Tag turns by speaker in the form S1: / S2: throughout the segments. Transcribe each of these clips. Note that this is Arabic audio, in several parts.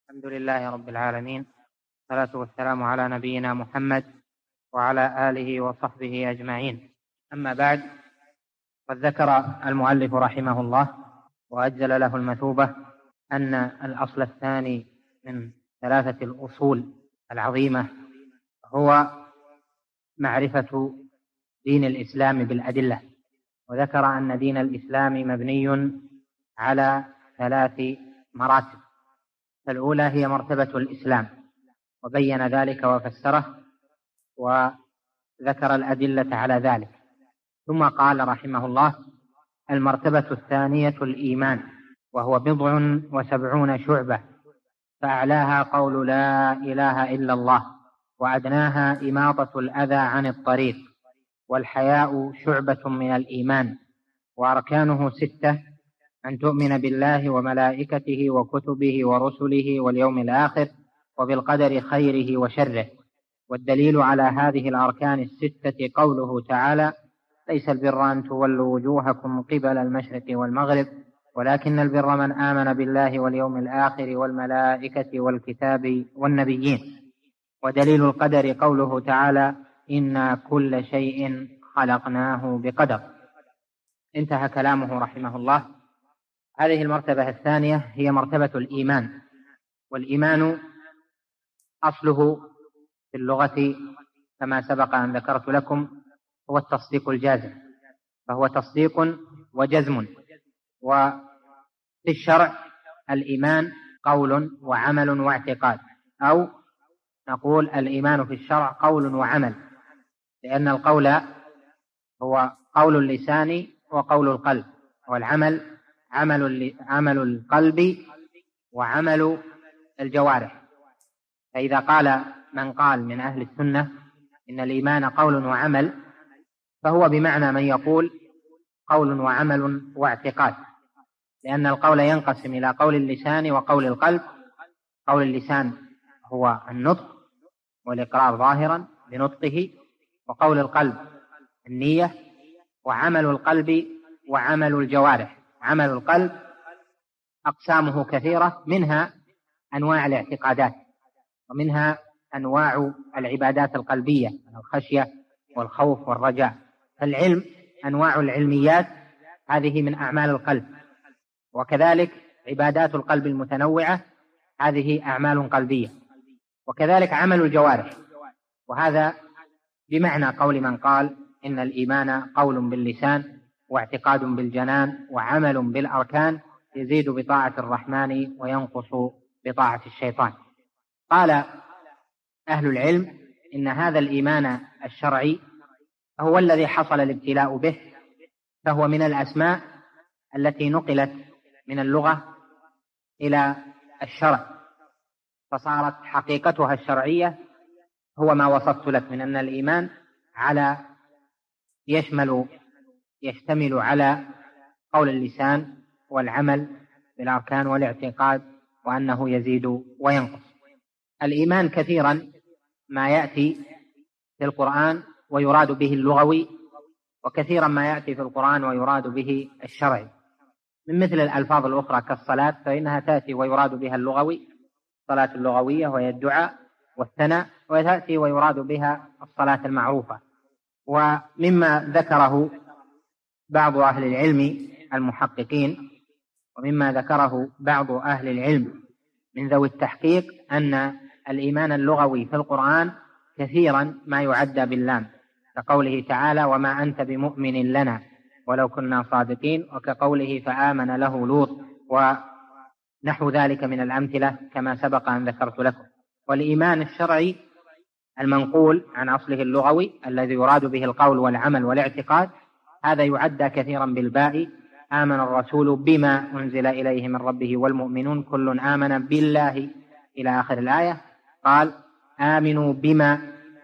S1: الحمد لله رب العالمين، والصلاة والسلام على نبينا محمد وعلى آله وصحبه أجمعين. أما بعد، قد ذكر المؤلف رحمه الله وأجزل له المثوبة أن الأصل الثاني من 3 الأصول العظيمة هو معرفة دين الإسلام بالأدلة، وذكر أن دين الإسلام مبني على 3 مراتب. الأولى هي مرتبة الإسلام، وبين ذلك وفسره وذكر الأدلة على ذلك. ثم قال رحمه الله: المرتبة الثانية الإيمان، وهو 70 شعبة، فأعلاها قول لا إله إلا الله، وأدناها إماطة الأذى عن الطريق، والحياء شعبة من الإيمان، وأركانه 6: أن تؤمن بالله وملائكته وكتبه ورسله واليوم الآخر وبالقدر خيره وشره. والدليل على هذه الأركان 6 قوله تعالى: ليس البر أن تولوا وجوهكم قبل المشرق والمغرب، ولكن البر من آمن بالله واليوم الآخر والملائكة والكتاب والنبيين. ودليل القدر قوله تعالى: إنا كل شيء خلقناه بقدر. انتهى كلامه رحمه الله. هذه المرتبة الثانية هي مرتبة الإيمان، والإيمان أصله في اللغة كما سبق أن ذكرت لكم هو التصديق الجازم، فهو تصديق وجزم. وفي الشرع الإيمان قول وعمل واعتقاد، أو نقول الإيمان في الشرع قول وعمل، لأن القول هو قول اللسان وقول القلب، والعمل عمل القلب وعمل الجوارح. فإذا قال من قال من أهل السنة إن الإيمان قول وعمل، فهو بمعنى من يقول قول وعمل واعتقاد، لأن القول ينقسم إلى قول اللسان وقول القلب. قول اللسان هو النطق والإقرار ظاهرا بنطقه، وقول القلب النية، وعمل القلب وعمل الجوارح. عمل القلب أقسامه كثيرة، منها أنواع الاعتقادات، ومنها أنواع العبادات القلبية، الخشية والخوف والرجاء. فالعلم أنواع العلميات، هذه من أعمال القلب، وكذلك عبادات القلب المتنوعة، هذه أعمال قلبية. وكذلك عمل الجوارح، وهذا بمعنى قول من قال إن الإيمان قول باللسان واعتقاد بالجنان وعمل بالأركان، يزيد بطاعة الرحمن وينقص بطاعة الشيطان. قال أهل العلم إن هذا الإيمان الشرعي هو الذي حصل الابتلاء به، فهو من الأسماء التي نقلت من اللغة إلى الشرع، فصارت حقيقتها الشرعية هو ما وصفت لك من أن الإيمان يشتمل على قول اللسان والعمل بالأركان والاعتقاد، وأنه يزيد وينقص. الإيمان كثيرا ما يأتي في القرآن ويراد به اللغوي، وكثيرا ما يأتي في القرآن ويراد به الشرعي، من مثل الألفاظ الأخرى كالصلاة، فإنها تأتي ويراد بها اللغوي، الصلاة اللغوية وهي الدعاء والثناء، وتأتي ويراد بها الصلاة المعروفة. ومما ذكره بعض أهل العلم المحققين، ومما ذكره بعض أهل العلم من ذوي التحقيق، أن الإيمان اللغوي في القرآن كثيرا ما يعدى باللام، كقوله تعالى: وما أنت بمؤمن لنا ولو كنا صادقين، وكقوله فآمن له لوط، ونحو ذلك من الأمثلة كما سبق أن ذكرت لكم. والإيمان الشرعي المنقول عن أصله اللغوي الذي يراد به القول والعمل والاعتقاد، هذا يعدى كثيرا بالباء: آمن الرسول بما أنزل إليه من ربه والمؤمنون كل آمن بالله إلى آخر الآية. قال: آمنوا بما،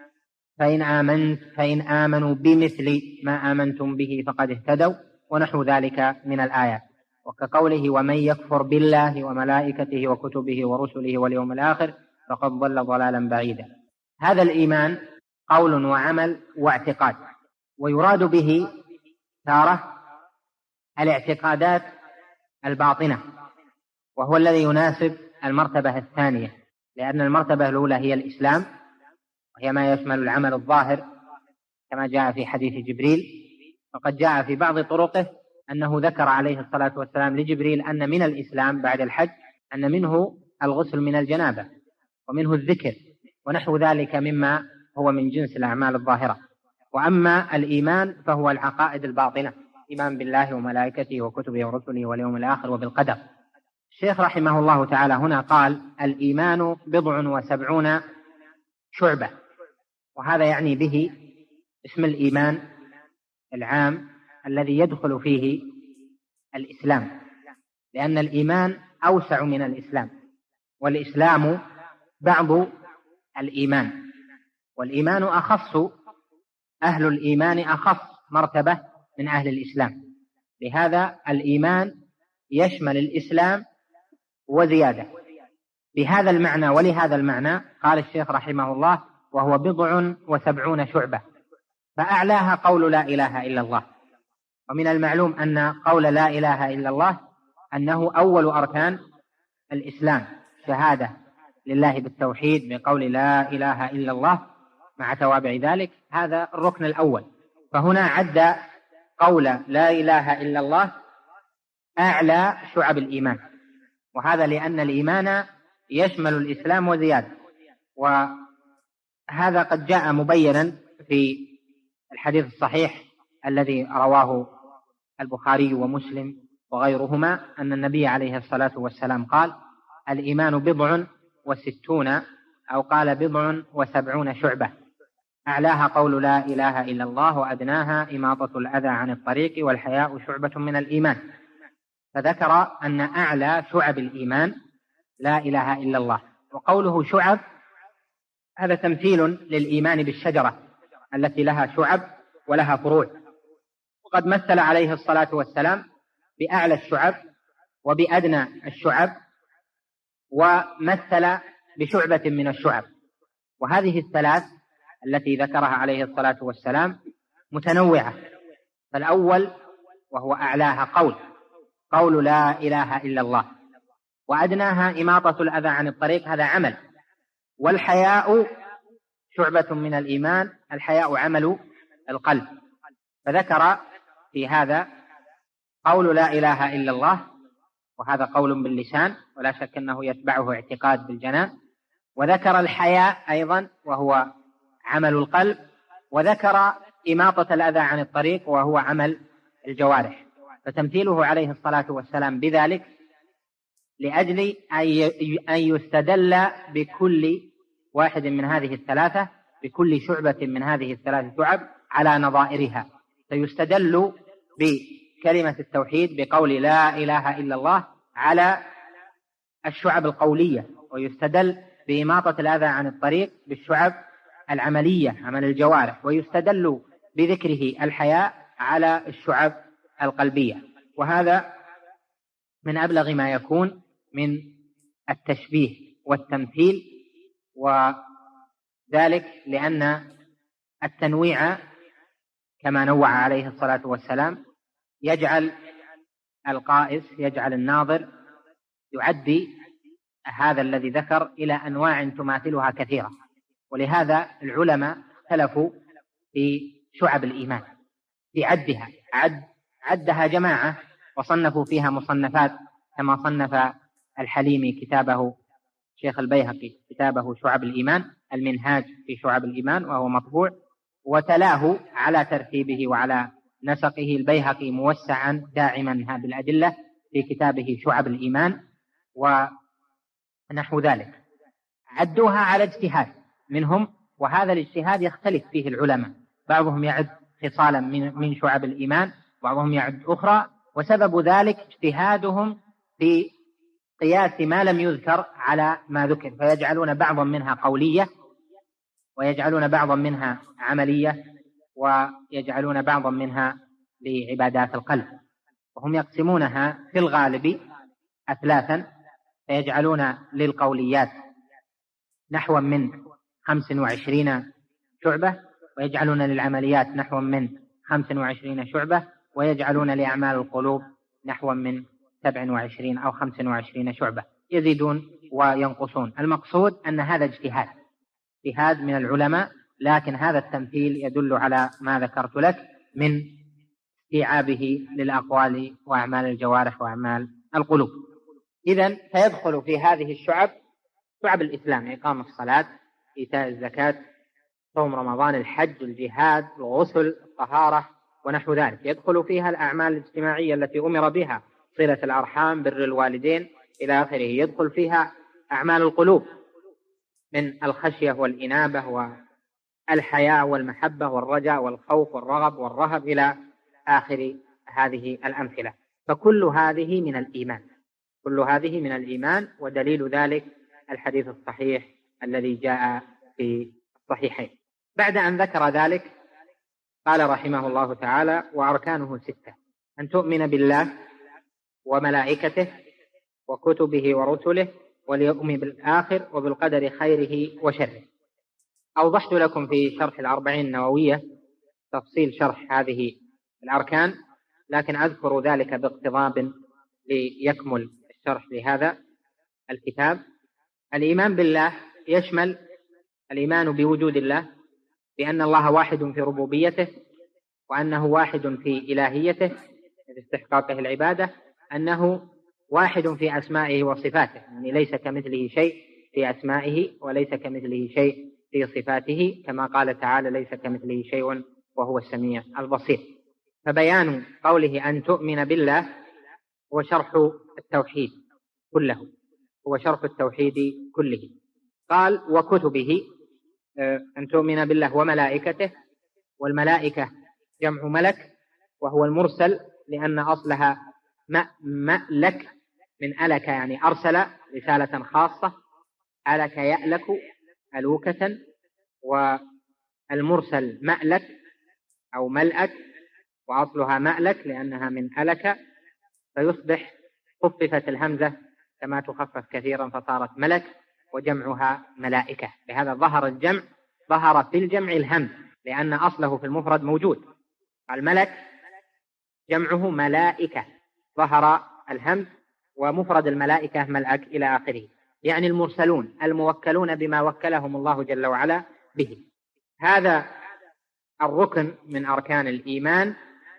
S1: فإن آمنوا بمثل ما آمنتم به فقد اهتدوا، ونحو ذلك من الآيات. وكقوله: ومن يكفر بالله وملائكته وكتبه ورسله واليوم الآخر فقد ضل ضلالا بعيدا. هذا الإيمان قول وعمل واعتقاد، ويراد به تارة الاعتقادات الباطنة، وهو الذي يناسب المرتبة الثانية، لأن المرتبة الأولى هي الإسلام، وهي ما يشمل العمل الظاهر كما جاء في حديث جبريل. وقد جاء في بعض طرقه أنه ذكر عليه الصلاة والسلام لجبريل أن من الإسلام بعد الحج أن منه الغسل من الجنابة ومنه الذكر ونحو ذلك مما هو من جنس الأعمال الظاهرة. وأما الإيمان فهو العقائد الباطنة، إيمان بالله وملائكته وكتبه ورسله واليوم الآخر وبالقدر. الشيخ رحمه الله تعالى هنا قال: الإيمان 70 شعبة، وهذا يعني به اسم الإيمان العام الذي يدخل فيه الإسلام، لأن الإيمان أوسع من الإسلام، والإسلام بعض الإيمان، والإيمان أخص، أهل الإيمان أخص مرتبة من أهل الإسلام. لهذا الإيمان يشمل الإسلام وزيادة بهذا المعنى. ولهذا المعنى قال الشيخ رحمه الله: وهو 70 شعبة، فأعلاها قول لا إله إلا الله. ومن المعلوم أن قول لا إله إلا الله أنه أول أركان الإسلام، شهادة لله بالتوحيد بقول لا إله إلا الله مع توابع ذلك، هذا الركن الأول. فهنا عد قول لا إله إلا الله أعلى شعب الإيمان، وهذا لأن الإيمان يشمل الإسلام وزيادة. وهذا قد جاء مبينا في الحديث الصحيح الذي رواه البخاري ومسلم وغيرهما أن النبي عليه الصلاة والسلام قال: الإيمان 60 أو قال 70 شعبة، أعلاها قول لا إله إلا الله، وأدناها إماطة الأذى عن الطريق، والحياء شعبة من الإيمان. فذكر أن أعلى شعب الإيمان لا إله إلا الله. وقوله شعب هذا تمثيل للإيمان بالشجرة التي لها شعب ولها فروع. وقد مثل عليه الصلاة والسلام بأعلى الشعب وبأدنى الشعب، ومثل بشعبة من الشعب. وهذه الثلاث التي ذكرها عليه الصلاة والسلام متنوعة. فالأول وهو أعلاها قول لا إله إلا الله، وأدناها إماطة الأذى عن الطريق، هذا عمل. والحياء شعبة من الإيمان، الحياء عمل القلب. فذكر في هذا قول لا إله إلا الله، وهذا قول باللسان ولا شك أنه يتبعه اعتقاد بالجنان. وذكر الحياء أيضا وهو عمل القلب. وذكر إماطة الأذى عن الطريق وهو عمل الجوارح. فتمثيله عليه الصلاة والسلام بذلك لأجل أن يستدل بكل واحد من هذه الثلاثة، بكل شعبة من هذه الثلاث شعب على نظائرها. فيستدل بكلمة التوحيد بقول لا إله إلا الله على الشعب القولية، ويستدل بإماطة الأذى عن الطريق بالشعب العملية عمل الجوارح، ويستدل بذكره الحياء على الشعب القلبية. وهذا من أبلغ ما يكون من التشبيه والتمثيل، وذلك لأن التنويع كما نوع عليه الصلاة والسلام يجعل القائس، يجعل الناظر يعدي هذا الذي ذكر إلى أنواع تماثلها كثيرة. ولهذا العلماء اختلفوا في شعب الإيمان، في عدها جماعة وصنفوا فيها مصنفات، كما صنف الحليمي كتابه شيخ البيهقي كتابه شعب الإيمان، المنهاج في شعب الإيمان، وهو مطبوع، وتلاه على ترتيبه وعلى نسقه البيهقي موسعا داعما بالأدلة في كتابه شعب الإيمان ونحو ذلك. عدوها على اجتهاد منهم، وهذا الاجتهاد يختلف فيه العلماء، بعضهم يعد خصالا من شعب الإيمان، بعضهم يعد أخرى، وسبب ذلك اجتهادهم في قياس ما لم يذكر على ما ذكر، فيجعلون بعضا منها قولية، ويجعلون بعضا منها عملية، ويجعلون بعضا منها لعبادات القلب. وهم يقسمونها في الغالب أثلاثا، فيجعلون للقوليات نحو من 25 شعبة، ويجعلون للعمليات نحو من 25 شعبة، ويجعلون لأعمال القلوب نحو من 27 أو 25 شعبة. يزيدون وينقصون. المقصود أن هذا اجتهاد من العلماء، لكن هذا التمثيل يدل على ما ذكرت لك من استيعابه للأقوال وأعمال الجوارح وأعمال القلوب. إذن فيدخل في هذه الشعب شعب الإسلام: إقام الصلاة، إيتاء الزكاة، صوم رمضان، الحج، الجهاد، الغسل، الطهارة ونحو ذلك. يدخل فيها الأعمال الاجتماعية التي أمر بها: صلة الأرحام، بر الوالدين إلى آخره. يدخل فيها أعمال القلوب من الخشية والإنابة والحياء والمحبة والرجاء والخوف والرغب والرهب إلى آخر هذه الأمثلة. فكل هذه من الإيمان، ودليل ذلك الحديث الصحيح الذي جاء في الصحيحين. بعد أن ذكر ذلك قال رحمه الله تعالى: وأركانه 6: أن تؤمن بالله وملائكته وكتبه ورسله واليوم بالآخر وبالقدر خيره وشره. أوضحت لكم في شرح الأربعين النووية تفصيل شرح هذه الأركان، لكن أذكر ذلك باقتضاب ليكمل الشرح لهذا الكتاب. الإيمان بالله يشمل الإيمان بوجود الله، بأن الله واحد في ربوبيته، وأنه واحد في إلهيته باستحقاقه العبادة، أنه واحد في أسمائه وصفاته، يعني ليس كمثله شيء في أسمائه وليس كمثله شيء في صفاته، كما قال تعالى: ليس كمثله شيء وهو السميع البصير. فبيان قوله أن تؤمن بالله هو شرح التوحيد كله. قال: وكتبه، أن تؤمن بالله وملائكته، والملائكة جمع ملك، وهو المرسل، لأن أصلها مألك من ألك، يعني أرسل رسالة خاصة. ألك يألك ألوكة، والمرسل مألك أو ملأك، وأصلها مألك لأنها من ألك، فيصبح خففت الهمزة كما تخفف كثيرا فصارت ملك، وجمعها ملائكة. لهذا ظهر في الجمع الهمز، لأن أصله في المفرد موجود. الملك جمعه ملائكة، ظهر الهمز، ومفرد الملائكة ملأك إلى آخره، يعني المرسلون الموكلون بما وكلهم الله جل وعلا به. هذا الركن من أركان الإيمان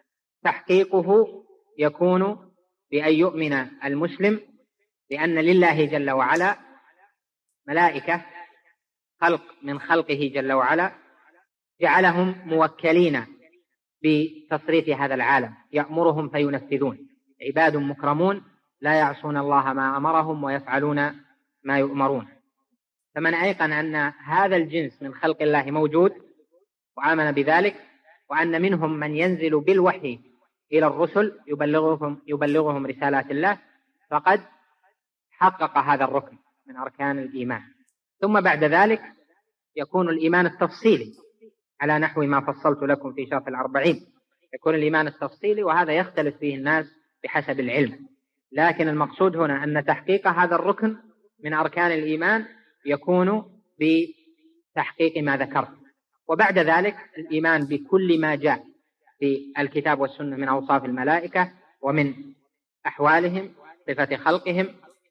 S1: تحقيقه يكون بأن يؤمن المسلم بأن لله جل وعلا ملائكة، خلق من خلقه جل وعلا، جعلهم موكلين بتصريف هذا العالم، يأمرهم فينفذون، عباد مكرمون لا يعصون الله ما أمرهم ويفعلون ما يؤمرون. فمن أيقن أن هذا الجنس من خلق الله موجود وآمن بذلك، وأن منهم من ينزل بالوحي إلى الرسل يبلغهم رسالات الله، فقد حقق هذا الركن من أركان الإيمان. ثم بعد ذلك يكون الإيمان التفصيلي على نحو ما فصلت لكم في شرح الأربعين. يكون الإيمان التفصيلي، وهذا يختلف فيه الناس بحسب العلم، لكن المقصود هنا أن تحقيق هذا الركن من أركان الإيمان يكون بتحقيق ما ذكرت. وبعد ذلك الإيمان بكل ما جاء في الكتاب والسنة من أوصاف الملائكة ومن أحوالهم، صفة خلقهم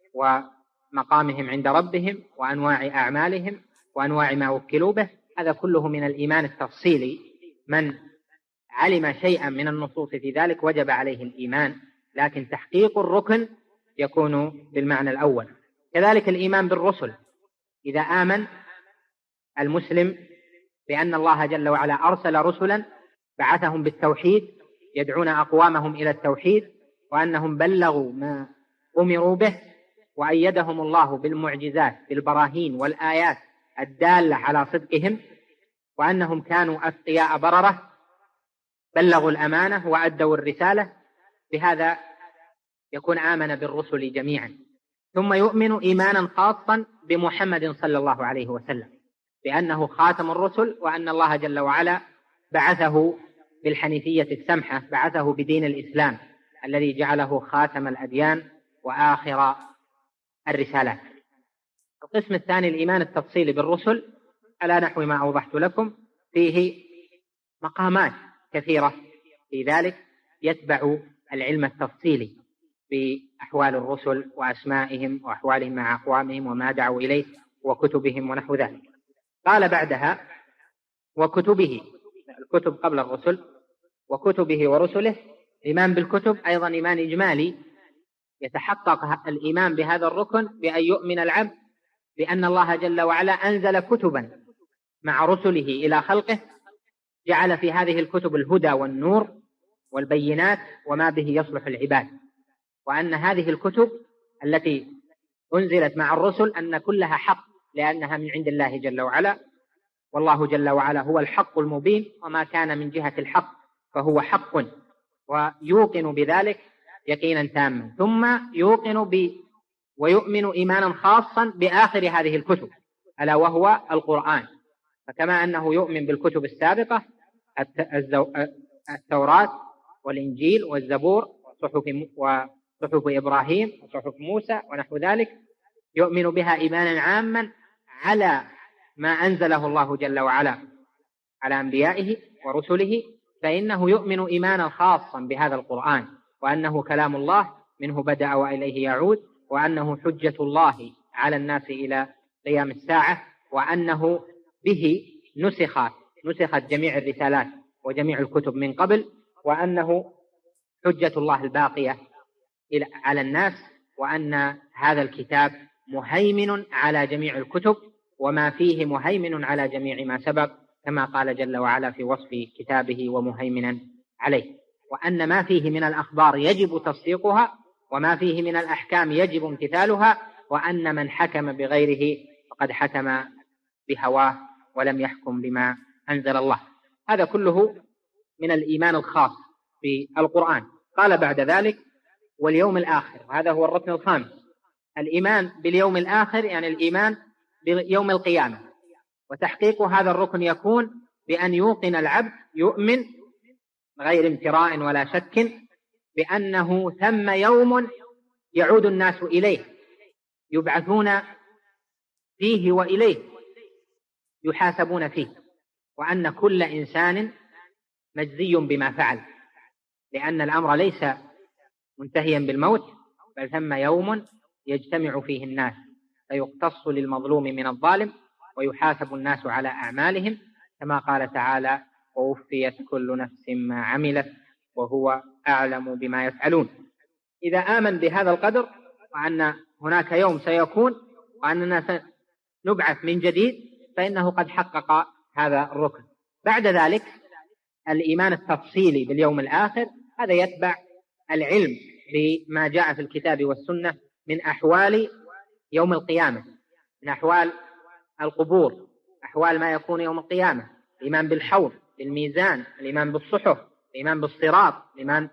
S1: ومقامهم عند ربهم وأنواع أعمالهم وأنواع ما وكلوا به. هذا كله من الإيمان التفصيلي. من علم شيئا من النصوص في ذلك وجب عليه الإيمان، لكن تحقيق الركن يكون بالمعنى الأول. كذلك الإيمان بالرسل، إذا آمن المسلم بأن الله جل وعلا أرسل رسلا بعثهم بالتوحيد يدعون أقوامهم إلى التوحيد، وأنهم بلغوا ما أمروا به، وأيدهم الله بالمعجزات بالبراهين والآيات الدالة على صدقهم، وأنهم كانوا أتقياء بررة بلغوا الأمانة وأدوا الرسالة. بهذا يكون آمن بالرسل جميعا. ثم يؤمن إيمانا خاصا بمحمد صلى الله عليه وسلم بأنه خاتم الرسل، وأن الله جل وعلا بعثه بالحنيفية السمحة، بعثه بدين الإسلام الذي جعله خاتم الأديان وآخر الرسالات. القسم الثاني الإيمان التفصيلي بالرسل على نحو ما أوضحت لكم، فيه مقامات كثيرة في ذلك يتبع العلم التفصيلي. بأحوال الرسل وأسمائهم وأحوالهم مع أقوامهم وما دعوا إليه وكتبهم ونحو ذلك. قال بعدها وكتبه، الكتب قبل الرسل، وكتبه ورسله. الإيمان بالكتب أيضا إيمان إجمالي، يتحقق الإيمان بهذا الركن بأن يؤمن العبد بأن الله جل وعلا أنزل كتبا مع رسله إلى خلقه، جعل في هذه الكتب الهدى والنور والبينات وما به يصلح العباد، وأن هذه الكتب التي أنزلت مع الرسل أن كلها حق لأنها من عند الله جل وعلا، والله جل وعلا هو الحق المبين، وما كان من جهة الحق فهو حق، ويوقن بذلك يقينا تاما. ثم يوقن ويؤمن إيمانا خاصا بآخر هذه الكتب ألا وهو القرآن. فكما أنه يؤمن بالكتب السابقة التوراة والإنجيل والزبور وصحف إبراهيم وصحف موسى ونحو ذلك، يؤمن بها إيمانا عاما على ما أنزله الله جل وعلا على أنبيائه ورسله، فإنه يؤمن إيمانا خاصا بهذا القرآن، وأنه كلام الله منه بدأ وإليه يعود، وأنه حجة الله على الناس إلى قيام الساعة، وأنه به نسخت جميع الرسالات وجميع الكتب من قبل، وأنه حجة الله الباقية على الناس، وأن هذا الكتاب مهيمن على جميع الكتب وما فيه مهيمن على جميع ما سبق، كما قال جل وعلا في وصف كتابه ومهيمنا عليه، وأن ما فيه من الأخبار يجب تصديقها، وما فيه من الأحكام يجب امتثالها، وأن من حكم بغيره فقد حكم بهواه ولم يحكم بما أنزل الله. هذا كله من الإيمان الخاص بالقرآن. قال بعد ذلك واليوم الآخر، وهذا هو الركن الخامس. الإيمان باليوم الآخر يعني الإيمان بيوم القيامة، وتحقيق هذا الركن يكون بأن يوقن العبد، يؤمن غير امتراء ولا شك بأنه ثم يوم يعود الناس إليه، يبعثون فيه وإليه يحاسبون فيه، وأن كل إنسان مجزي بما فعل، لأن الأمر ليس منتهيا بالموت، بل ثم يوم يجتمع فيه الناس فيقتص للمظلوم من الظالم ويحاسب الناس على أعمالهم، كما قال تعالى ووفيت كل نفس ما عملت وهو أعلم بما يفعلون. إذا آمن بهذا القدر، وأن هناك يوم سيكون وأننا سنبعث من جديد، فإنه قد حقق هذا الركن. بعد ذلك الإيمان التفصيلي باليوم الآخر، هذا يتبع العلم بما جاء في الكتاب والسنة من أحوال يوم القيامة، من أحوال القبور، أحوال ما يكون يوم القيامة، الإيمان بالحوض، بالميزان، الإيمان بالصحف، الإيمان بالصراط، الإيمان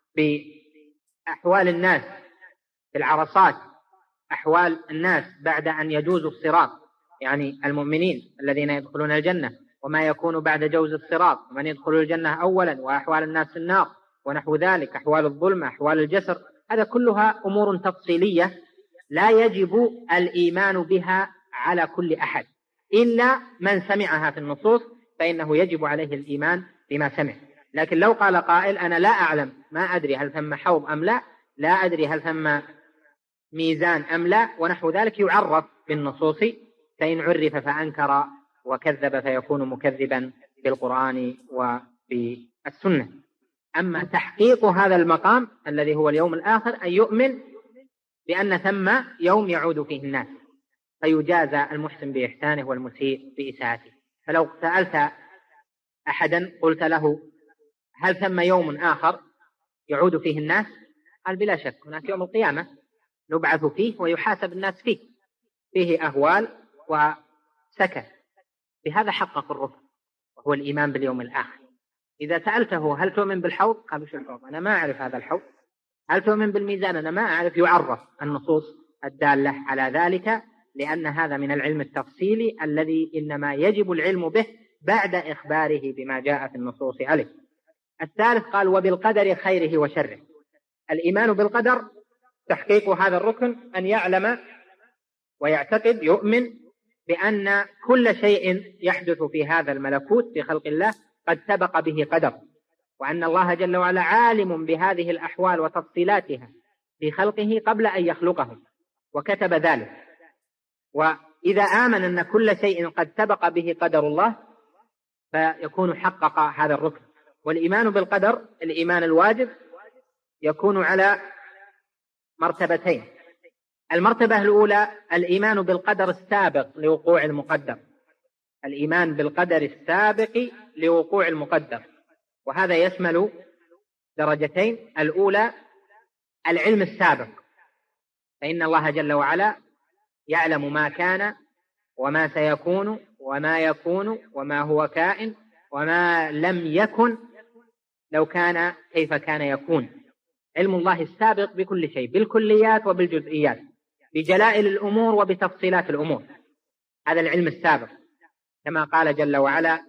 S1: بأحوال الناس في العرصات، أحوال الناس بعد أن يجوزوا الصراط، يعني المؤمنين الذين يدخلون الجنة، وما يكون بعد جوز الصراط، ومن يدخل الجنة أولا، وأحوال الناس في النار ونحو ذلك، أحوال الظلمة، أحوال الجسر. هذا كلها أمور تفصيلية لا يجب الإيمان بها على كل أحد إلا من سمعها في النصوص، فإنه يجب عليه الإيمان بما سمع. لكن لو قال قائل أنا لا أعلم، ما أدري هل ثم حوض أم لا، لا أدري هل ثم ميزان أم لا ونحو ذلك، يعرف بالنصوص، فإن عرف فأنكر وكذب فيكون مكذبا بالقرآن وبالسنة. أما تحقيق هذا المقام الذي هو اليوم الآخر، أن يؤمن بأن ثم يوم يعود فيه الناس فيجازى المحسن بإحسانه والمسيء بإساءته. فلو سألت أحدا قلت له هل ثم يوم آخر يعود فيه الناس؟ قال بلا شك هناك يوم القيامة نبعث فيه ويحاسب الناس فيه أهوال وسكن. بهذا حقق الركن وهو الإيمان باليوم الآخر. إذا سألته هل تؤمن بالحوض؟ قال وش الحوض؟ أنا ما أعرف هذا الحوض. هل تؤمن بالميزان؟ أنا ما أعرف. يعرف النصوص الدالة على ذلك، لأن هذا من العلم التفصيلي الذي إنما يجب العلم به بعد إخباره بما جاء في النصوص عليه. الثالث قال وبالقدر خيره وشره. الإيمان بالقدر تحقيق هذا الركن أن يعلم ويعتقد، يؤمن بأن كل شيء يحدث في هذا الملكوت في خلق الله قد سبق به قدر، وأن الله جل وعلا عالم بهذه الأحوال وتفصيلاتها في خلقه قبل أن يخلقهم وكتب ذلك. وإذا آمن أن كل شيء قد سبق به قدر الله فيكون حقق هذا الركن. والإيمان بالقدر الإيمان الواجب يكون على مرتبتين. المرتبة الأولى الإيمان بالقدر السابق لوقوع المقدر، الإيمان بالقدر السابق لوقوع المقدر، وهذا يشمل درجتين. الأولى العلم السابق، فإن الله جل وعلا يعلم ما كان وما سيكون وما يكون وما هو كائن وما لم يكن لو كان كيف كان يكون. علم الله السابق بكل شيء، بالكليات وبالجزئيات، بجلائل الأمور وبتفصيلات الأمور، هذا العلم السابق. كما قال جل وعلا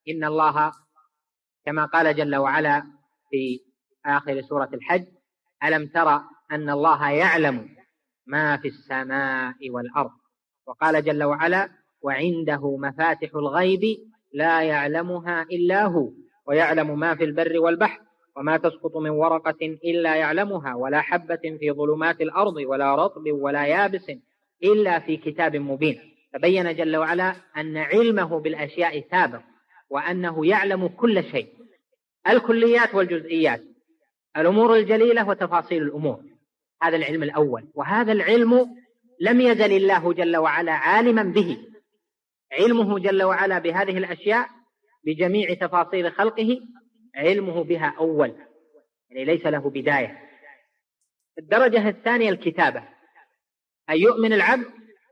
S1: كما قال جل وعلا في آخر سورة الحج: ألم ترى أن الله يعلم ما في السماء والأرض. وقال جل وعلا: وعنده مفاتح الغيب لا يعلمها إلا هو ويعلم ما في البر والبحر وما تسقط من ورقة إلا يعلمها ولا حبة في ظلمات الأرض ولا رطب ولا يابس إلا في كتاب مبين. فبين جل وعلا أن علمه بالأشياء سابق، وأنه يعلم كل شيء، الكليات والجزئيات، الأمور الجليلة وتفاصيل الأمور. هذا العلم الأول، وهذا العلم لم يزل الله جل وعلا عالما به. علمه جل وعلا بهذه الأشياء بجميع تفاصيل خلقه علمه بها أول، يعني ليس له بداية. الدرجة الثانية الكتابة، أن يؤمن العبد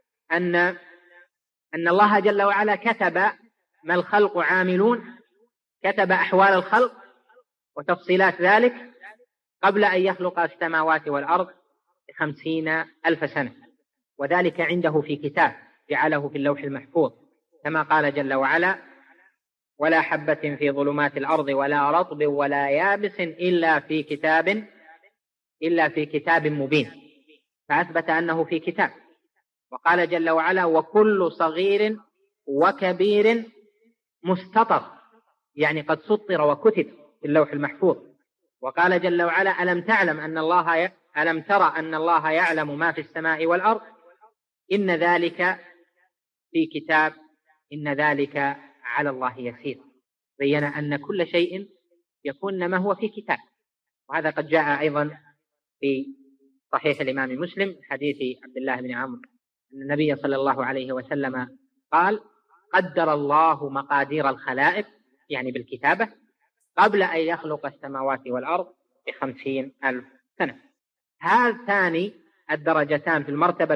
S1: أن الله جل وعلا كتب ما الخلق عاملون، كتب أحوال الخلق وتفصيلات ذلك قبل أن يخلق السماوات والأرض ب50,000 سنة، وذلك عنده في كتاب جعله في اللوح المحفوظ، كما قال جل وعلا: ولا حبة في ظلمات الأرض ولا رطب ولا يابس إلا في كتاب مبين. فأثبت أنه في كتاب. وقال جل وعلا: وكل صغير وكبير مستطر، يعني قد سطر وكتب في اللوح المحفوظ. وقال جل وعلا: ألم ترى أن الله يعلم ما في السماء والأرض إن ذلك في كتاب إن ذلك على الله يسير. بين أن كل شيء يكون ما هو في كتاب. وهذا قد جاء أيضا في صحيح الإمام مسلم حديث عبد الله بن عمرو أن النبي صلى الله عليه وسلم قال: قدر الله مقادير الخلائق، يعني بالكتابة، قبل أن يخلق السماوات والأرض ب50,000 سنة. هاتان الدرجتان في المرتبة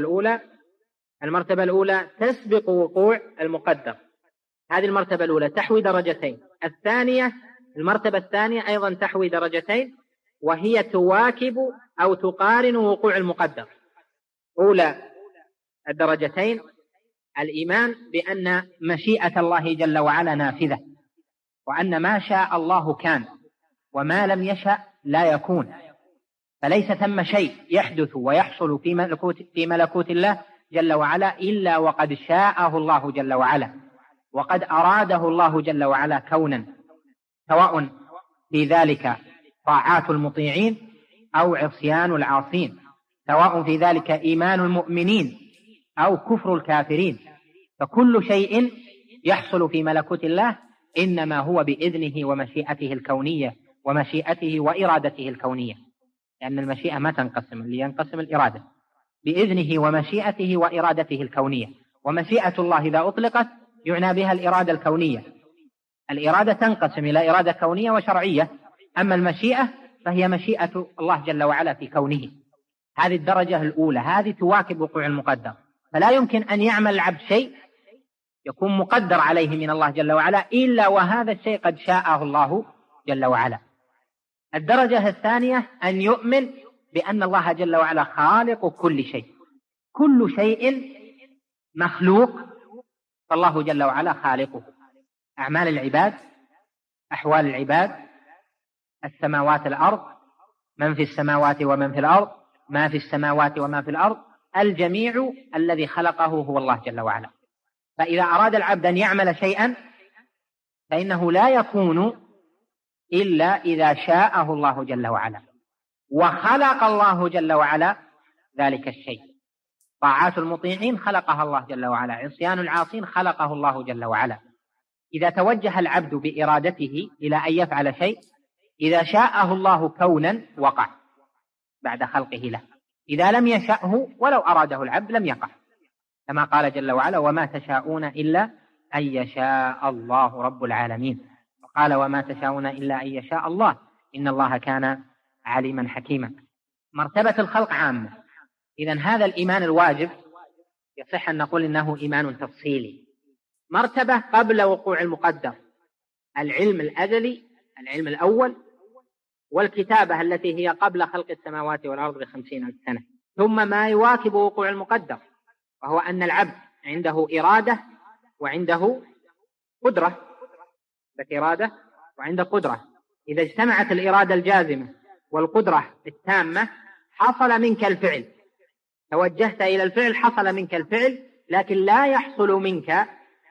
S1: الأولى تسبق وقوع المقدر. هذه المرتبة الأولى تحوي درجتين. المرتبة الثانية أيضا تحوي درجتين، وهي تواكب أو تقارن وقوع المقدر. أولى الدرجتين الإيمان بأن مشيئة الله جل وعلا نافذة، وأن ما شاء الله كان وما لم يشأ لا يكون، فليس ثم شيء يحدث ويحصل في ملكوت الله جل وعلا إلا وقد شاءه الله جل وعلا، وقد أراده الله جل وعلا كونا، سواء في ذلك طاعات المطيعين أو عصيان العاصين، سواء في ذلك إيمان المؤمنين أو كفر الكافرين. فكل شيء يحصل في ملكوت الله إنما هو بإذنه ومشيئته الكونية ومشيئته وإرادته الكونية، لأن المشيئة ما تنقسم، اللي ينقسم الإرادة. بإذنه ومشيئته وإرادته الكونية. ومشيئة الله إذا أطلقت يعنى بها الإرادة الكونية. الإرادة تنقسم إلى إرادة كونية وشرعية، أما المشيئة فهي مشيئة الله جل وعلا في كونه. هذه الدرجة الأولى، هذه تواكب وقوع المقدر، فلا يمكن أن يعمل العبد شيء يكون مقدر عليه من الله جل وعلا إلا وهذا الشيء قد شاءه الله جل وعلا. الدرجة الثانية أن يؤمن بأن الله جل وعلا خالق كل شيء، كل شيء مخلوق فالله جل وعلا خالقه. أعمال العباد، أحوال العباد، السماوات الأرض، من في السماوات ومن في الأرض، ما في السماوات وما في الأرض، الجميع الذي خلقه هو الله جل وعلا. فإذا أراد العبد أن يعمل شيئا فإنه لا يكون إلا إذا شاءه الله جل وعلا. وخلق الله جل وعلا ذلك الشيء. طاعات المطيعين خلقها الله جل وعلا، عصيان العاصين خلقه الله جل وعلا. إذا توجه العبد بإرادته إلى أن يفعل شيء، إذا شاءه الله كونا وقع بعد خلقه له، إذا لم يشأه ولو أراده العبد لم يقع، كما قال جل وعلا: وما تشاءون إلا أن يشاء الله رب العالمين. وقال: وما تشاءون إلا أن يشاء الله إن الله كان عليما حكيما. مرتبة الخلق عامة. إذن هذا الإيمان الواجب يصح أن نقول إنه إيمان تفصيلي. مرتبة قبل وقوع المقدر: العلم الأزلي، العلم الأول، والكتابة التي هي قبل خلق السماوات والأرض ب50,000 سنة. ثم ما يواكب وقوع المقدر، وهو أن العبد عنده إرادة وعنده قدرة، إرادة وعنده قدرة. إذا اجتمعت الإرادة الجازمة والقدرة التامة حصل منك الفعل، توجهت إلى الفعل حصل منك الفعل، لكن لا يحصل منك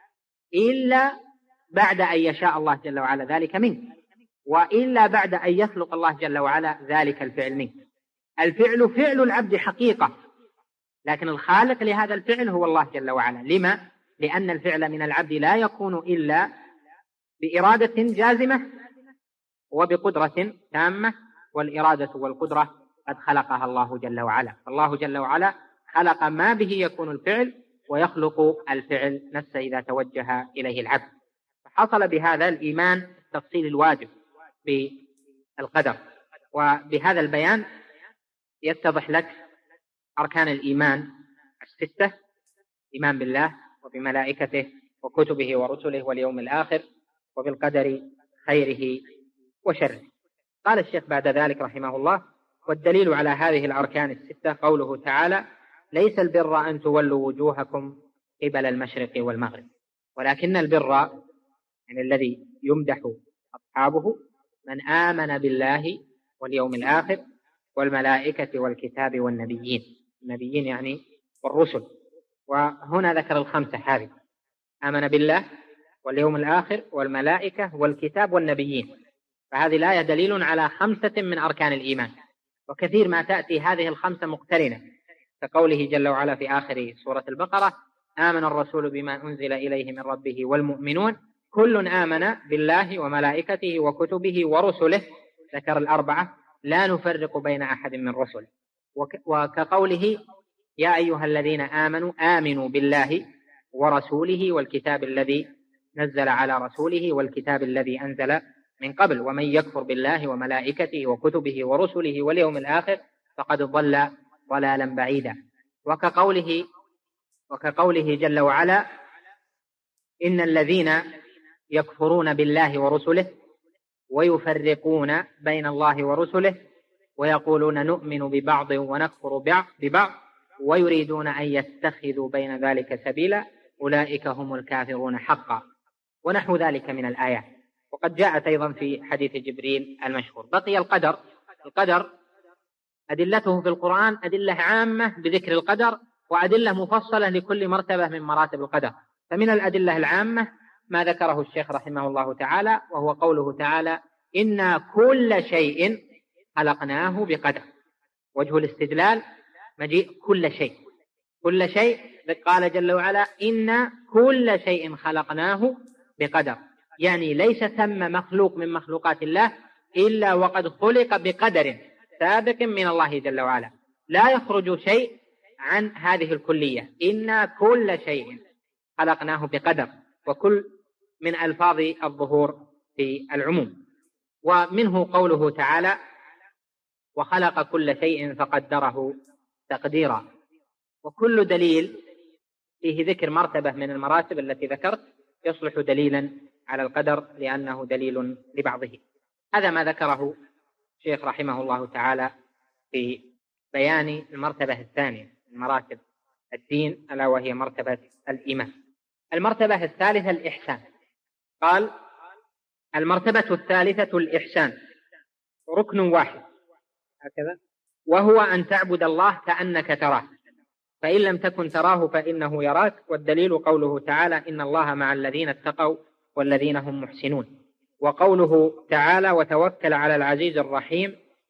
S1: إلا بعد أن يشاء الله جل وعلا ذلك منك، وإلا بعد أن يخلق الله جل وعلا ذلك الفعل منك. الفعل فعل العبد حقيقة، لكن الخالق لهذا الفعل هو الله جل وعلا. لما؟ لأن الفعل من العبد لا يكون إلا بإرادة جازمة وبقدرة تامة، والإرادة والقدرة قد خلقها الله جل وعلا. الله جل وعلا خلق ما به يكون الفعل، ويخلق الفعل نفسه إذا توجه إليه العبد. فحصل بهذا الإيمان التفصيل الواجب بالقدر. وبهذا البيان يتضح لك أركان الإيمان الستة: إيمان بالله وبملائكته وكتبه ورسله واليوم الآخر وبالقدر خيره وشره. قال الشيخ بعد ذلك رحمه الله: والدليل على هذه الأركان الستة قوله تعالى: ليس البر أن تولوا وجوهكم قبل المشرق والمغرب، ولكن البر يعني الذي يمدح أصحابه من آمن بالله واليوم الآخر والملائكة والكتاب والنبيين. النبيين يعني والرسل، وهنا ذكر الخمسة هذه: آمن بالله واليوم الآخر والملائكة والكتاب والنبيين. فهذه الآية دليل على 5 من أركان الإيمان، وكثير ما تأتي هذه الخمسة مقترنة، كقوله جل وعلا في آخر سورة البقرة: آمن الرسول بما أنزل إليه من ربه والمؤمنون كل آمن بالله وملائكته وكتبه ورسله. ذكر 4: لا نفرق بين أحد من رسله. وكقوله: يا أيها الذين آمنوا آمنوا بالله ورسوله والكتاب الذي نزل على رسوله والكتاب الذي أنزل من قبل، ومن يكفر بالله وملائكته وكتبه ورسله واليوم الآخر فقد ضل ضلالا بعيدا. وكقوله جل وعلا: إن الذين يكفرون بالله ورسله ويفرقون بين الله ورسله ويقولون نؤمن ببعض ونكفر ببعض ويريدون أن يتخذوا بين ذلك سبيلا أولئك هم الكافرون حقا، ونحو ذلك من الآيات. وقد جاءت أيضا في حديث جبريل المشهور. بقي القدر أدلته في القرآن أدلة عامة بذكر القدر، وأدلة مفصلة لكل مرتبة من مراتب القدر. فمن الأدلة العامة ما ذكره الشيخ رحمه الله تعالى، وهو قوله تعالى: إنا كل شيء خلقناه بقدر. وجه الاستدلال مجيء كل شيء قال جل وعلا: إنا كل شيء خلقناه بقدر، يعني ليس ثم مخلوق من مخلوقات الله إلا وقد خلق بقدر سابق من الله جل وعلا، لا يخرج شيء عن هذه الكلية. إنا كل شيء خلقناه بقدر، وكل من ألفاظ الظهور في العموم. ومنه قوله تعالى: وخلق كل شيء فقدره تقديرا. وكل دليل فيه ذكر مرتبة من المراتب التي ذكرت يصلح دليلا على القدر، لأنه دليل لبعضه. هذا ما ذكره الشيخ رحمه الله تعالى في بيان المرتبة الثانية من مراتب الدين، ألا وهي مرتبة الإيمان. المرتبة الثالثة الإحسان. قال: المرتبة الثالثة الإحسان، ركن واحد هكذا، وهو أن تعبد الله كأنك تراه، فإن لم تكن تراه فإنه يراك. والدليل قوله تعالى: إن الله مع الذين اتقوا والذين هم محسنون. وقوله تعالى: وتوكل على العزيز الرحيم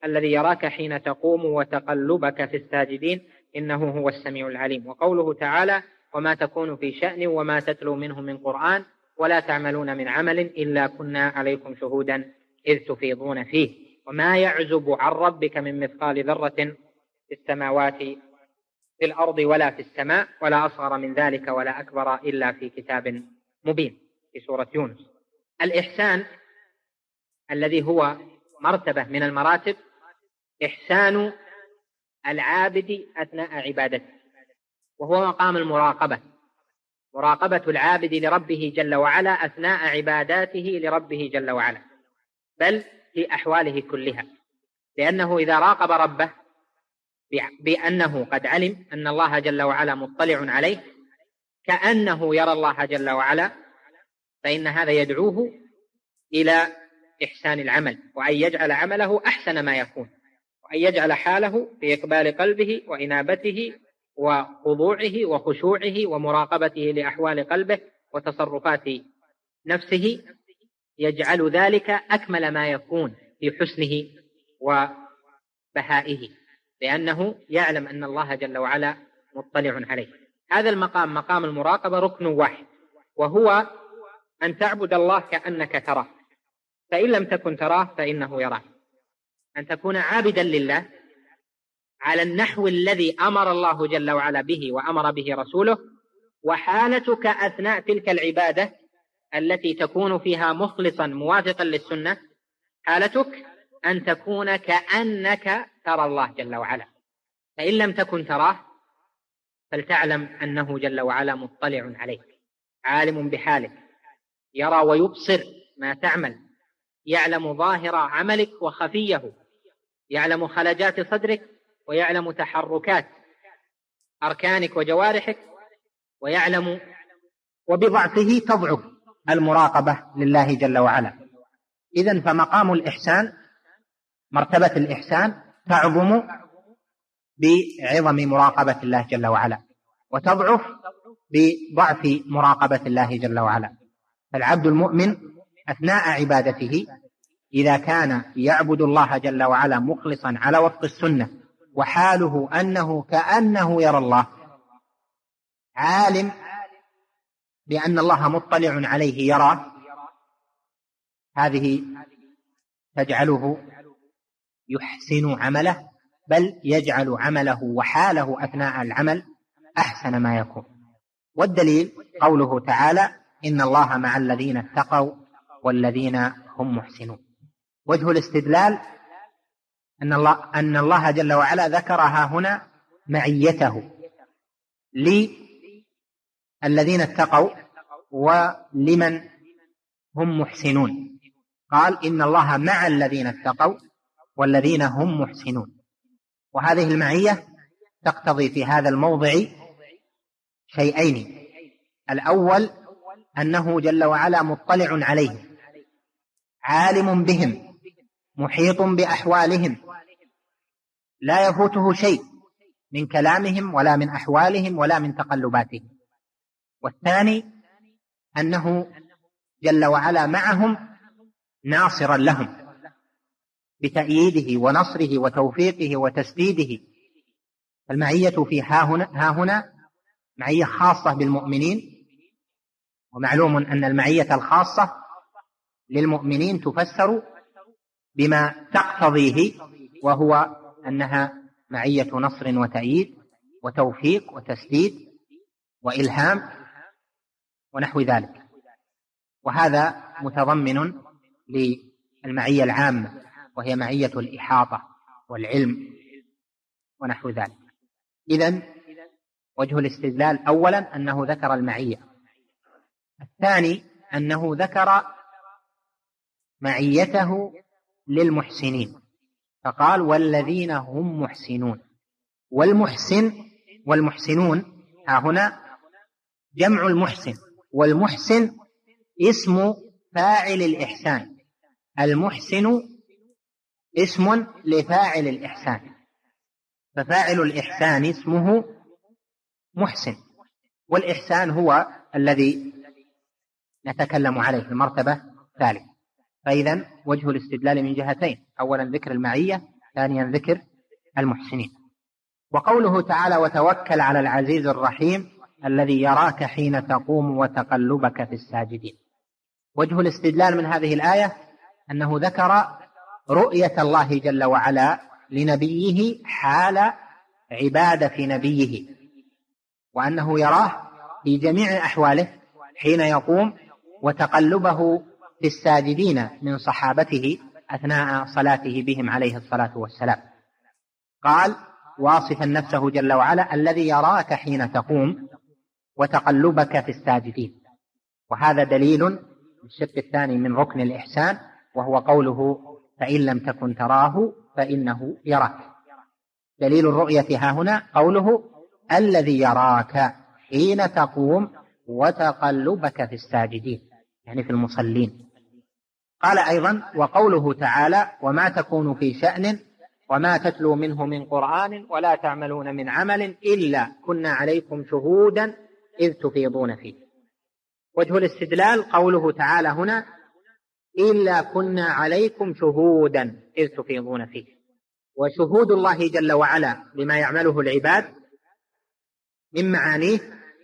S1: الذي يراك حين تقوم وتقلبك في الساجدين إنه هو السميع العليم. وقوله تعالى وما تكون في شأن وما تتلو منه من قرآن ولا تعملون من عمل إلا كنا عليكم شهودا إذ تفيضون فيه وما يعزب عن ربك من مثقال ذرة في السماوات في الأرض ولا في السماء ولا أصغر من ذلك ولا أكبر إلا في كتاب مبين في سورة يونس. الإحسان الذي هو مرتبة من المراتب إحسان العابد أثناء عبادته، وهو مقام المراقبة، مراقبة العابد لربه جل وعلا أثناء عباداته لربه جل وعلا، بل في أحواله كلها، لأنه إذا راقب ربه بأنه قد علم أن الله جل وعلا مطلع عليه كأنه يرى الله جل وعلا، فإن هذا يدعوه إلى إحسان العمل، وأن يجعل عمله أحسن ما يكون، وأن يجعل حاله في إقبال قلبه وإنابته وخضوعه وخشوعه ومراقبته لأحوال قلبه وتصرفات نفسه، يجعل ذلك أكمل ما يكون في حسنه وبهائه، لأنه يعلم أن الله جل وعلا مطلع عليه. هذا المقام مقام المراقبة ركن واحد، وهو أن تعبد الله كأنك تراه، فإن لم تكن تراه فإنه يراك، أن تكون عابدا لله على النحو الذي أمر الله جل وعلا به وأمر به رسوله، وحالتك أثناء تلك العبادة التي تكون فيها مخلصا موافقا للسنة، حالتك أن تكون كأنك ترى الله جل وعلا، فإن لم تكن تراه فلتعلم أنه جل وعلا مطلع عليك، عالم بحالك، يرى ويبصر ما تعمل، يعلم ظاهر عملك وخفيه، يعلم خلجات صدرك، ويعلم تحركات أركانك وجوارحك، ويعلم، وبضعفه تضعف المراقبة لله جل وعلا. إذن فمقام الإحسان، مرتبة الإحسان تعظم بعظم مراقبة الله جل وعلا، وتضعف بضعف مراقبة الله جل وعلا. فالعبد المؤمن أثناء عبادته إذا كان يعبد الله جل وعلا مخلصا على وفق السنة، وحاله أنه كأنه يرى الله، عالم بأن الله مطلع عليه يراه، هذه تجعله يحسن عمله، بل يجعل عمله وحاله أثناء العمل أحسن ما يكون. والدليل قوله تعالى إن الله مع الذين اتقوا والذين هم محسنون. وجه الاستدلال أن الله جل وعلا ذكرها هنا معيته للذين اتقوا ولمن هم محسنون، قال إن الله مع الذين اتقوا والذين هم محسنون. وهذه المعية تقتضي في هذا الموضع شيئين: الأول أنه جل وعلا مطلع عليهم، عالم بهم، محيط بأحوالهم، لا يفوته شيء من كلامهم ولا من أحوالهم ولا من تقلباتهم. والثاني أنه جل وعلا معهم ناصرا لهم بتأييده ونصره وتوفيقه وتسديده. المعية في ها هنا معية خاصة بالمؤمنين، ومعلوم أن المعية الخاصة للمؤمنين تفسر بما تقتضيه، وهو أنها معية نصر وتأييد وتوفيق وتسديد وإلهام ونحو ذلك، وهذا متضمن للمعية العامة وهي معية الإحاطة والعلم ونحو ذلك. إذن وجه الاستدلال أولا أنه ذكر المعية، الثاني أنه ذكر معيته للمحسنين، فقال والذين هم محسنون. والمحسنون ها هنا جمع المحسن، والمحسن اسم فاعل الإحسان، المحسن اسم لفاعل الإحسان، ففاعل الإحسان اسمه محسن، والإحسان هو الذي نتكلم عليه في المرتبة الثالثة. فإذا وجه الاستدلال من جهتين: أولا ذكر المعية، ثانيا ذكر المحسنين. وقوله تعالى وتوكل على العزيز الرحيم الذي يراك حين تقوم وتقلبك في الساجدين. وجه الاستدلال من هذه الآية أنه ذكر رؤية الله جل وعلا لنبيه حال عبادة نبيه، وأنه يراه في جميع أحواله حين يقوم، وتقلبه في الساجدين من صحابته أثناء صلاته بهم عليه الصلاة والسلام. قال واصفا نفسه جل وعلا الذي يراك حين تقوم وتقلبك في الساجدين. وهذا دليل الشق الثاني من ركن الإحسان، وهو قوله فإن لم تكن تراه فإنه يراك. دليل الرؤية ها هنا قوله الذي يراك حين تقوم وتقلبك في الساجدين، يعني في المصلين. قال أيضا وقوله تعالى وما تكون في شأن وما تتلو منه من قرآن ولا تعملون من عمل إلا كنا عليكم شهودا إذ تفيضون فيه. وجه الاستدلال قوله تعالى هنا إلا كنا عليكم شهودا إذ تفيضون فيه. وشهود الله جل وعلا لما يعمله العباد من معانيه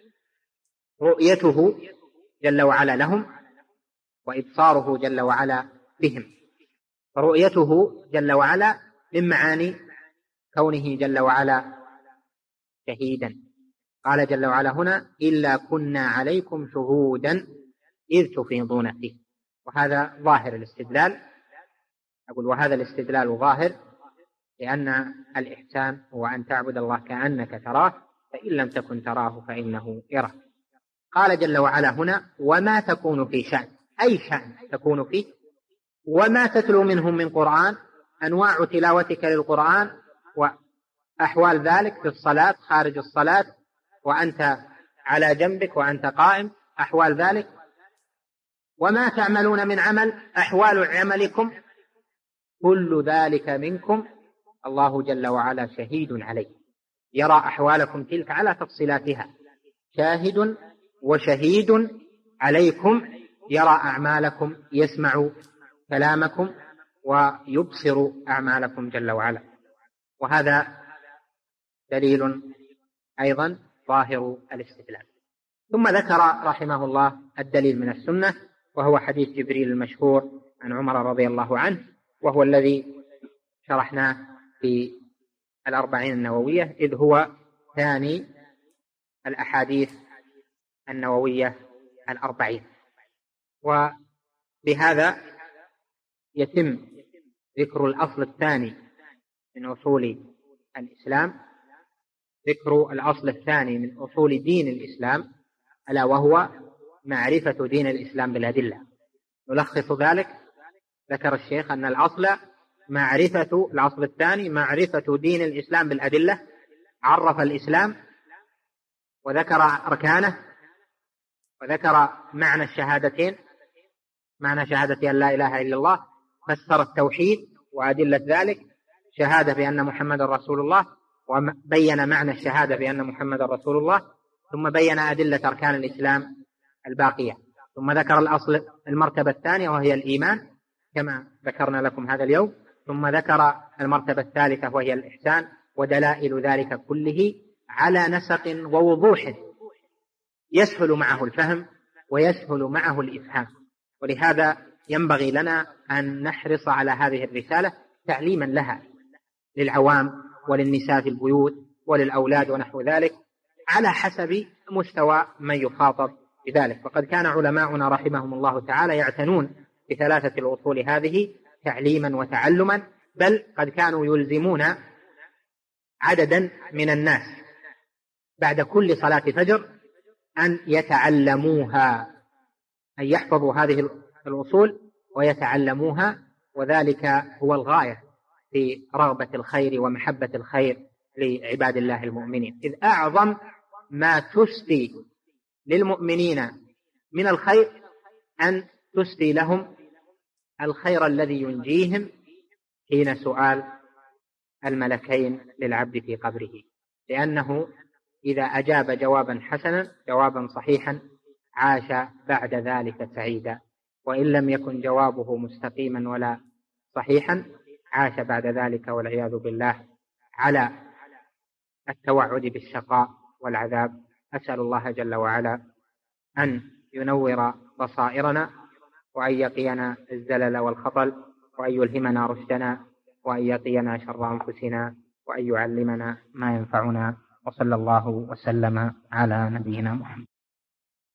S1: رؤيته جل وعلا لهم وإبصاره جل وعلا بهم. فرؤيته جل وعلا من معاني كونه جل وعلا شهيدا. قال جل وعلا هنا إلا كنا عليكم شهودا إذ تفيضون فيه. وهذا ظاهر الاستدلال، أقول وهذا الاستدلال ظاهر، لأن الإحسان هو أن تعبد الله كأنك تراه فإن لم تكن تراه فإنه يراك. قال جل وعلا هنا وما تكون في شأن، أي شأن تكون فيه، وما تتلو منهم من قرآن، أنواع تلاوتك للقرآن وأحوال ذلك في الصلاة خارج الصلاة وأنت على جنبك وأنت قائم، أحوال ذلك. وما تعملون من عمل، أحوال عملكم، كل ذلك منكم الله جل وعلا شهيد عليه، يرى أحوالكم تلك على تفصيلاتها، شاهد وشهيد عليكم، يرى أعمالكم، يسمع كلامكم ويبصر أعمالكم جل وعلا. وهذا دليل أيضا ظاهر الاستدلال. ثم ذكر رحمه الله الدليل من السنة، وهو حديث جبريل المشهور عن عمر رضي الله عنه، وهو الذي شرحناه في 40 النووية، إذ هو ثاني الأحاديث النووية 40. وبهذا يتم ذكر الأصل الثاني من أصول الإسلام، ذكر الأصل الثاني من أصول دين الإسلام، ألا وهو معرفة دين الإسلام بالأدلة. نلخص ذلك، ذكر الشيخ أن الأصل الثاني معرفة دين الإسلام بالأدلة، عرف الإسلام وذكر أركانه وذكر معنى الشهادتين، معنى شهادة أن لا إله إلا الله، فسر التوحيد وأدلة ذلك، شهادة بأن محمد رسول الله، وبين معنى الشهادة بأن محمد رسول الله، ثم بين أدلة أركان الإسلام الباقية، ثم ذكر الأصل المرتبة الثانية وهي الإيمان كما ذكرنا لكم هذا اليوم، ثم ذكر المرتبة الثالثة وهي الإحسان، ودلائل ذلك كله على نسق ووضوح يسهل معه الفهم ويسهل معه الإفهام. ولهذا ينبغي لنا أن نحرص على هذه الرسالة تعليما لها للعوام وللنساء في البيوت وللأولاد ونحو ذلك، على حسب مستوى من يخاطب بذلك. وقد كان علماؤنا رحمهم الله تعالى يعتنون بثلاثة الأصول هذه تعليما وتعلما، بل قد كانوا يلزمون عددا من الناس بعد كل صلاة فجر أن يتعلموها، أن يحفظوا هذه الأصول ويتعلموها، وذلك هو الغاية في رغبة الخير ومحبة الخير لعباد الله المؤمنين، إذ أعظم ما تسدي للمؤمنين من الخير أن تسدي لهم الخير الذي ينجيهم حين سؤال الملكين للعبد في قبره، لأنه إذا أجاب جوابا حسنا جوابا صحيحا عاش بعد ذلك سعيدا، وإن لم يكن جوابه مستقيما ولا صحيحا عاش بعد ذلك والعياذ بالله على التوعد بالشقاء والعذاب. أسأل الله جل وعلا أن ينور بصائرنا، وأن يقينا الزلل والخطل، وأن يلهمنا رشدنا، وأن يقينا شر أنفسنا، وأن يعلمنا ما ينفعنا. وصلى الله وسلم على نبينا محمد.